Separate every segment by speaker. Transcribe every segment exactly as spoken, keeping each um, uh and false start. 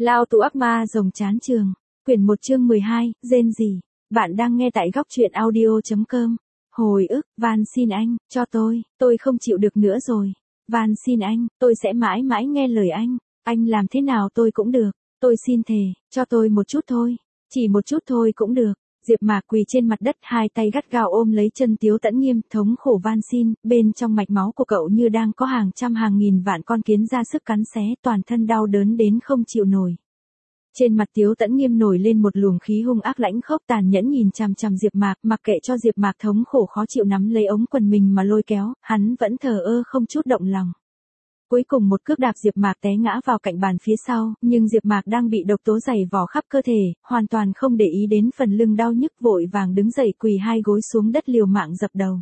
Speaker 1: Lao tù ác ma rồng chán trường. Quyển một chương mười hai, rên rỉ. Bạn đang nghe tại góc truyện audio chấm com. Hồi ức, van xin anh, cho tôi, tôi không chịu được nữa rồi. Van xin anh, tôi sẽ mãi mãi nghe lời anh. Anh làm thế nào tôi cũng được. Tôi xin thề, cho tôi một chút thôi. Chỉ một chút thôi cũng được. Diệp Mạc quỳ trên mặt đất, hai tay gắt gao ôm lấy chân Tiếu Tẫn Nghiêm, thống khổ van xin, bên trong mạch máu của cậu như đang có hàng trăm hàng nghìn vạn con kiến ra sức cắn xé, toàn thân đau đớn đến không chịu nổi. Trên mặt Tiếu Tẫn Nghiêm nổi lên một luồng khí hung ác lãnh khốc, tàn nhẫn nhìn chằm chằm Diệp Mạc, mặc kệ cho Diệp Mạc thống khổ khó chịu nắm lấy ống quần mình mà lôi kéo, hắn vẫn thờ ơ không chút động lòng. Cuối cùng một cước đạp Diệp Mạc té ngã vào cạnh bàn phía sau, nhưng Diệp Mạc đang bị độc tố dày vò khắp cơ thể, hoàn toàn không để ý đến phần lưng đau nhức, vội vàng đứng dậy quỳ hai gối xuống đất liều mạng dập đầu.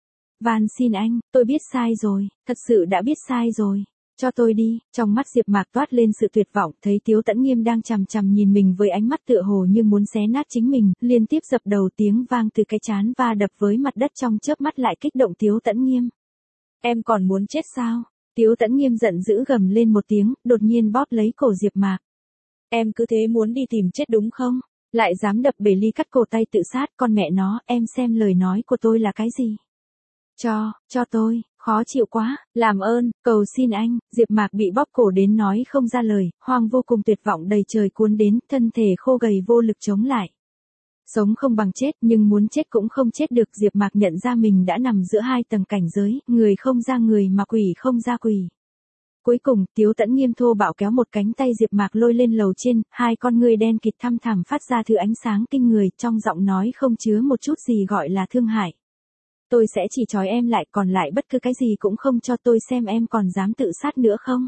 Speaker 1: Van xin anh, tôi biết sai rồi, thật sự đã biết sai rồi. Cho tôi đi. Trong mắt Diệp Mạc toát lên sự tuyệt vọng, thấy Tiếu Tẫn Nghiêm đang chằm chằm nhìn mình với ánh mắt tựa hồ như muốn xé nát chính mình, liên tiếp dập đầu, tiếng vang từ cái trán va đập với mặt đất trong chớp mắt lại kích động Tiếu Tẫn Nghiêm. Em còn muốn chết sao? Tiếu Tẫn Nghiêm giận dữ gầm lên một tiếng, đột nhiên bóp lấy cổ Diệp Mạc. Em cứ thế muốn đi tìm chết đúng không? Lại dám đập bể ly cắt cổ tay tự sát, con mẹ nó, em xem lời nói của tôi là cái gì? Cho, cho tôi, khó chịu quá, làm ơn, cầu xin anh. Diệp Mạc bị bóp cổ đến nói không ra lời, hoang vô cùng tuyệt vọng đầy trời cuốn đến, thân thể khô gầy vô lực chống lại. Sống không bằng chết, nhưng muốn chết cũng không chết được. Diệp Mạc nhận ra mình đã nằm giữa hai tầng cảnh giới, người không ra người mà quỷ không ra quỷ. Cuối cùng, Tiếu Tẫn Nghiêm thô bạo kéo một cánh tay Diệp Mạc lôi lên lầu trên, hai con ngươi đen kịt thăm thẳm phát ra thứ ánh sáng kinh người, trong giọng nói không chứa một chút gì gọi là thương hại. Tôi sẽ chỉ trói em lại, còn lại bất cứ cái gì cũng không cho tôi, xem em còn dám tự sát nữa không.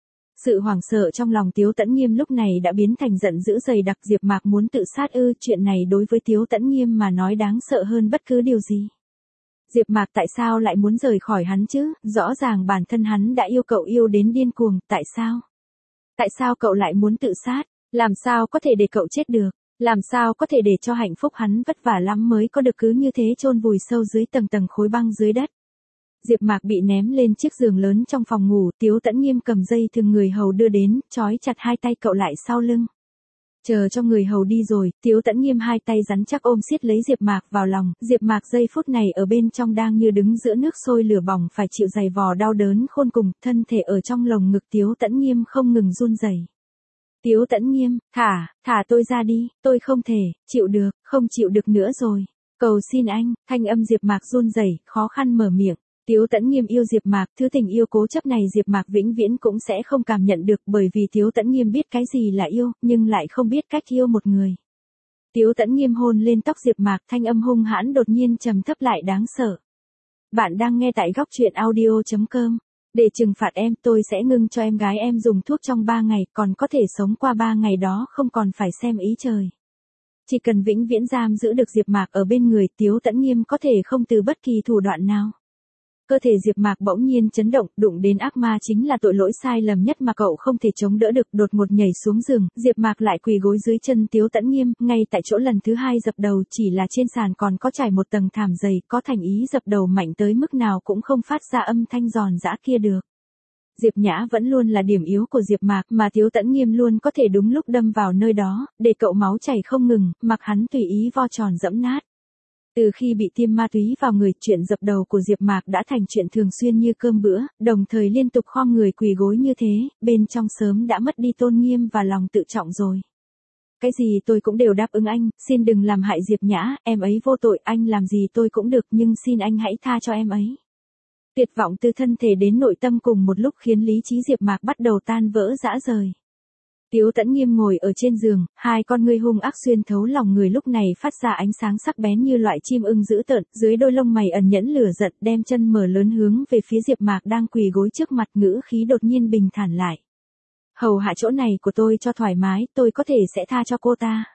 Speaker 1: Sự hoảng sợ trong lòng Tiếu Tẫn Nghiêm lúc này đã biến thành giận dữ dày đặc. Diệp Mạc muốn tự sát ư? Chuyện này đối với Tiếu Tẫn Nghiêm mà nói đáng sợ hơn bất cứ điều gì. Diệp Mạc tại sao lại muốn rời khỏi hắn chứ? Rõ ràng bản thân hắn đã yêu cậu yêu đến điên cuồng, tại sao? Tại sao cậu lại muốn tự sát? Làm sao có thể để cậu chết được? Làm sao có thể để cho hạnh phúc hắn vất vả lắm mới có được cứ như thế chôn vùi sâu dưới tầng tầng khối băng dưới đất? Diệp Mạc bị ném lên chiếc giường lớn trong phòng ngủ, Tiếu Tẫn Nghiêm cầm dây thừng người hầu đưa đến, trói chặt hai tay cậu lại sau lưng. Chờ cho người hầu đi rồi, Tiếu Tẫn Nghiêm hai tay rắn chắc ôm siết lấy Diệp Mạc vào lòng, Diệp Mạc giây phút này ở bên trong đang như đứng giữa nước sôi lửa bỏng, phải chịu dày vò đau đớn khôn cùng, thân thể ở trong lồng ngực Tiếu Tẫn Nghiêm không ngừng run rẩy. Tiếu Tẫn Nghiêm, thả, thả tôi ra đi, tôi không thể, chịu được, không chịu được nữa rồi. Cầu xin anh. Thanh âm Diệp Mạc run rẩy, khó khăn mở miệng. Tiếu Tẫn Nghiêm yêu Diệp Mạc, thứ tình yêu cố chấp này Diệp Mạc vĩnh viễn cũng sẽ không cảm nhận được, bởi vì Tiếu Tẫn Nghiêm biết cái gì là yêu, nhưng lại không biết cách yêu một người. Tiếu Tẫn Nghiêm hôn lên tóc Diệp Mạc, thanh âm hung hãn đột nhiên trầm thấp lại đáng sợ. Bạn đang nghe tại góc truyện audio chấm com. Để trừng phạt em, tôi sẽ ngưng cho em gái em dùng thuốc trong ba ngày, còn có thể sống qua ba ngày đó không còn phải xem ý trời. Chỉ cần vĩnh viễn giam giữ được Diệp Mạc ở bên người, Tiếu Tẫn Nghiêm có thể không từ bất kỳ thủ đoạn nào. Cơ thể Diệp Mạc bỗng nhiên chấn động, đụng đến ác ma chính là tội lỗi sai lầm nhất mà cậu không thể chống đỡ được, đột ngột nhảy xuống giường, Diệp Mạc lại quỳ gối dưới chân Tiếu Tẫn Nghiêm, ngay tại chỗ lần thứ hai dập đầu, chỉ là trên sàn còn có trải một tầng thảm dày, có thành ý dập đầu mạnh tới mức nào cũng không phát ra âm thanh giòn giã kia được. Diệp Nhã vẫn luôn là điểm yếu của Diệp Mạc, mà Tiếu Tẫn Nghiêm luôn có thể đúng lúc đâm vào nơi đó, để cậu máu chảy không ngừng, mặc hắn tùy ý vo tròn dẫm nát. Từ khi bị tiêm ma túy vào người, chuyện dập đầu của Diệp Mạc đã thành chuyện thường xuyên như cơm bữa, đồng thời liên tục khom người quỳ gối như thế, bên trong sớm đã mất đi tôn nghiêm và lòng tự trọng rồi. Cái gì tôi cũng đều đáp ứng anh, xin đừng làm hại Diệp Nhã, em ấy vô tội, anh làm gì tôi cũng được, nhưng xin anh hãy tha cho em ấy. Tuyệt vọng từ thân thể đến nội tâm cùng một lúc khiến lý trí Diệp Mạc bắt đầu tan vỡ rã rời. Tiếu Tẫn Nghiêm ngồi ở trên giường, hai con ngươi hung ác xuyên thấu lòng người lúc này phát ra ánh sáng sắc bén như loại chim ưng dữ tợn, dưới đôi lông mày ẩn nhẫn lửa giận, đem chân mở lớn hướng về phía Diệp Mạc đang quỳ gối trước mặt, ngữ khí đột nhiên bình thản lại. Hầu hạ chỗ này của tôi cho thoải mái, tôi có thể sẽ tha cho cô ta.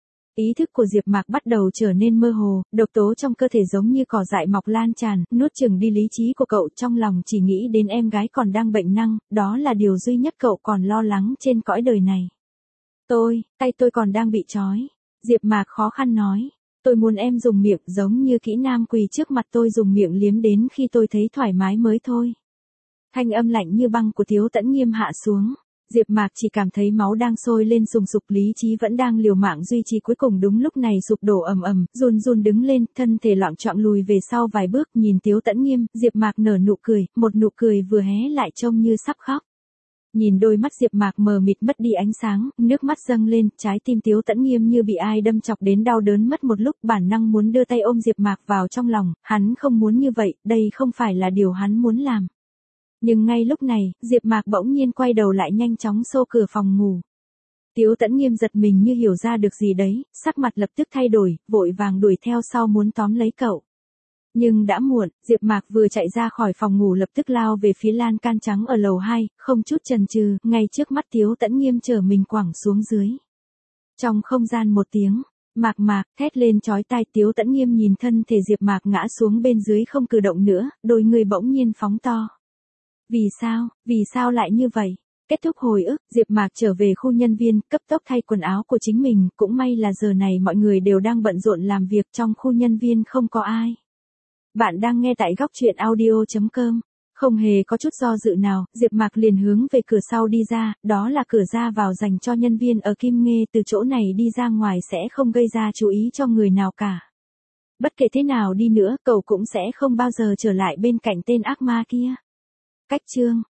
Speaker 1: Ý thức của Diệp Mạc bắt đầu trở nên mơ hồ, độc tố trong cơ thể giống như cỏ dại mọc lan tràn, nuốt chửng đi lý trí của cậu, trong lòng chỉ nghĩ đến em gái còn đang bệnh năng, đó là điều duy nhất cậu còn lo lắng trên cõi đời này. Tôi, tay tôi còn đang bị trói. Diệp Mạc khó khăn nói, tôi muốn em dùng miệng giống như kỹ nam quỳ trước mặt tôi dùng miệng liếm đến khi tôi thấy thoải mái mới thôi. Thanh âm lạnh như băng của Tiếu Tẫn Nghiêm hạ xuống. Diệp Mạc chỉ cảm thấy máu đang sôi lên sùng sục, lý trí vẫn đang liều mạng duy trì, cuối cùng đúng lúc này sụp đổ ầm ầm, run run đứng lên, thân thể loạng choạng lùi về sau vài bước, nhìn Tiếu Tẫn Nghiêm, Diệp Mạc nở nụ cười, một nụ cười vừa hé lại trông như sắp khóc. Nhìn đôi mắt Diệp Mạc mờ mịt mất đi ánh sáng, nước mắt dâng lên, trái tim Tiếu Tẫn Nghiêm như bị ai đâm chọc đến đau đớn mất một lúc, bản năng muốn đưa tay ôm Diệp Mạc vào trong lòng, hắn không muốn như vậy, đây không phải là điều hắn muốn làm. Nhưng ngay lúc này, Diệp Mạc bỗng nhiên quay đầu lại nhanh chóng xô cửa phòng ngủ. Tiếu Tẫn Nghiêm giật mình như hiểu ra được gì đấy, sắc mặt lập tức thay đổi, vội vàng đuổi theo sau muốn tóm lấy cậu. Nhưng đã muộn, Diệp Mạc vừa chạy ra khỏi phòng ngủ lập tức lao về phía lan can trắng ở lầu hai, không chút chần chừ, ngay trước mắt Tiếu Tẫn Nghiêm chở mình quẳng xuống dưới. Trong không gian một tiếng, Mạc Mạc thét lên chói tai, Tiếu Tẫn Nghiêm nhìn thân thể Diệp Mạc ngã xuống bên dưới không cử động nữa, đôi người bỗng nhiên phóng to. Vì sao, vì sao lại như vậy? Kết thúc hồi ức, Diệp Mạc trở về khu nhân viên, cấp tốc thay quần áo của chính mình, cũng may là giờ này mọi người đều đang bận rộn làm việc, trong khu nhân viên không có ai. Bạn đang nghe tại góc truyện audio chấm com. Không hề có chút do dự nào, Diệp Mạc liền hướng về cửa sau đi ra, đó là cửa ra vào dành cho nhân viên ở Kim Nghê, từ chỗ này đi ra ngoài sẽ không gây ra chú ý cho người nào cả. Bất kể thế nào đi nữa, cậu cũng sẽ không bao giờ trở lại bên cạnh tên ác ma kia. Cách chương